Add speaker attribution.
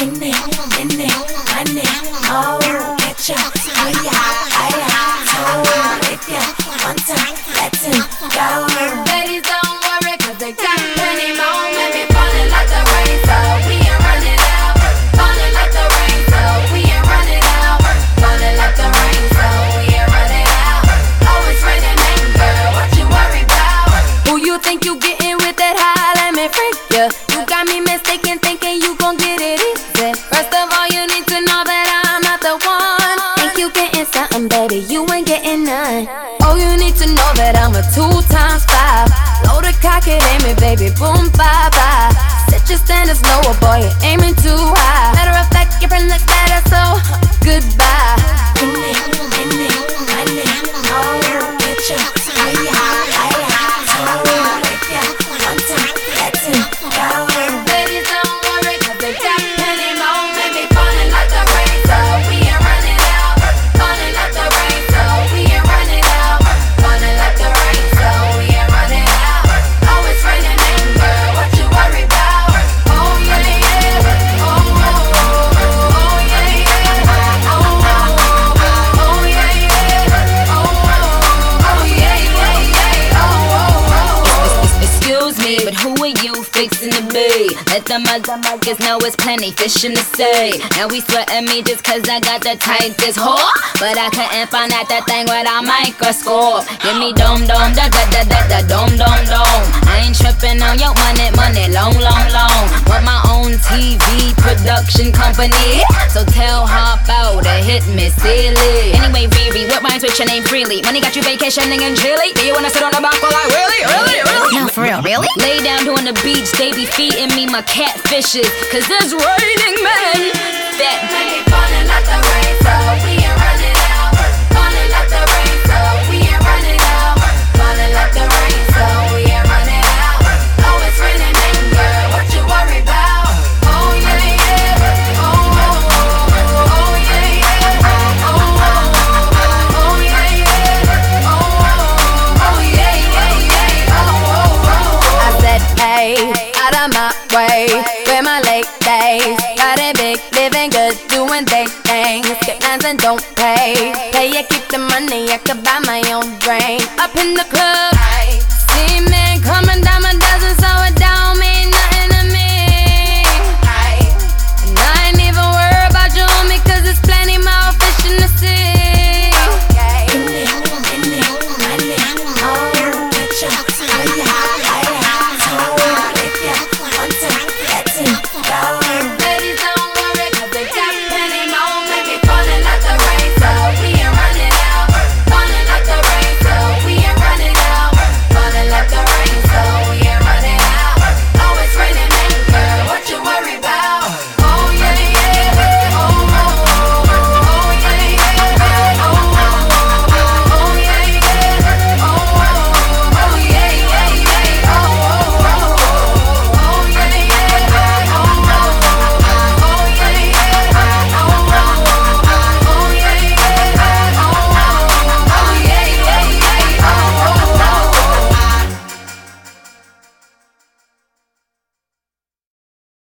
Speaker 1: 있네, 많네, oh, catch up, so if you want to, let's go.
Speaker 2: Ladies, don't worry, cause they got plenty more. Maybe falling like the rain, so we ain't running out. Falling like the rain, so we ain't running out. Falling like the rain, so we ain't running out. Oh, it's raining, man, girl, what you worry about? Who you think you getting with that high? Let me freak ya. You got me mistaken, thinking you gon' get it easy. First of all, you need to know that I'm not the one. Think you getting something, baby, you ain't getting none. Oh, you need to know that I'm a 2 times 5. Load a cock it, aim it, baby, boom, bye, bye. Set your standards lower, boy, you're aiming too high. Matter of fact, your friend looks better, so goodbye.
Speaker 1: 있네, 많네, oh, catch up, so if you want to, let's go.
Speaker 2: Ladies, don't worry, cause they got plenty more. Maybe falling like the rain, so we ain't running out. Falling like the rain, so we ain't running out. Falling like the rain, so we ain't running out. Oh, it's raining, man, girl, what you worry about? Oh, yeah, yeah. Oh, oh, oh, oh, yeah, yeah. Oh, oh, oh, oh, yeah, yeah. Oh, oh, oh, yeah, yeah, yeah. Oh, oh, oh. Excuse me, but who are you fixing to be? Let the motherfuckers know it's plenty fish in the sea. Now we sweating me just cause I got the tightest whore. But I couldn't find out that thing with a microscope. Give me dome, dome, da da da da da, dome, dome, dome. I ain't tripping on your money, money, long, long, long. Want my own TV production company, so tell her about to hit me silly. Anyway, Riri, what rhymes with your name freely? Money got you vacationing in Chile. Do you wanna sit on the bank while I really?
Speaker 3: No, for real, really?
Speaker 2: Lay down on the beach, they be feeding me my catfishes, cause it's raining men. That money falling like the rain, so we ain't running out. Falling like the rain, so we ain't running out. Falling like the rain, so we ain't running out. Oh, it's raining, man, girl, what you worry about? Oh, yeah, yeah. Oh, oh, oh, oh, yeah, yeah. Oh, oh, oh, oh, yeah, yeah. Oh, oh, oh, yeah, yeah, yeah. Oh, oh, oh. I said, hey, out of my way, where my late days. Got it big, living good, doing big things. Get lines and don't pay. Pay you keep the money, I could buy my own drink. Up in the club, see men coming down my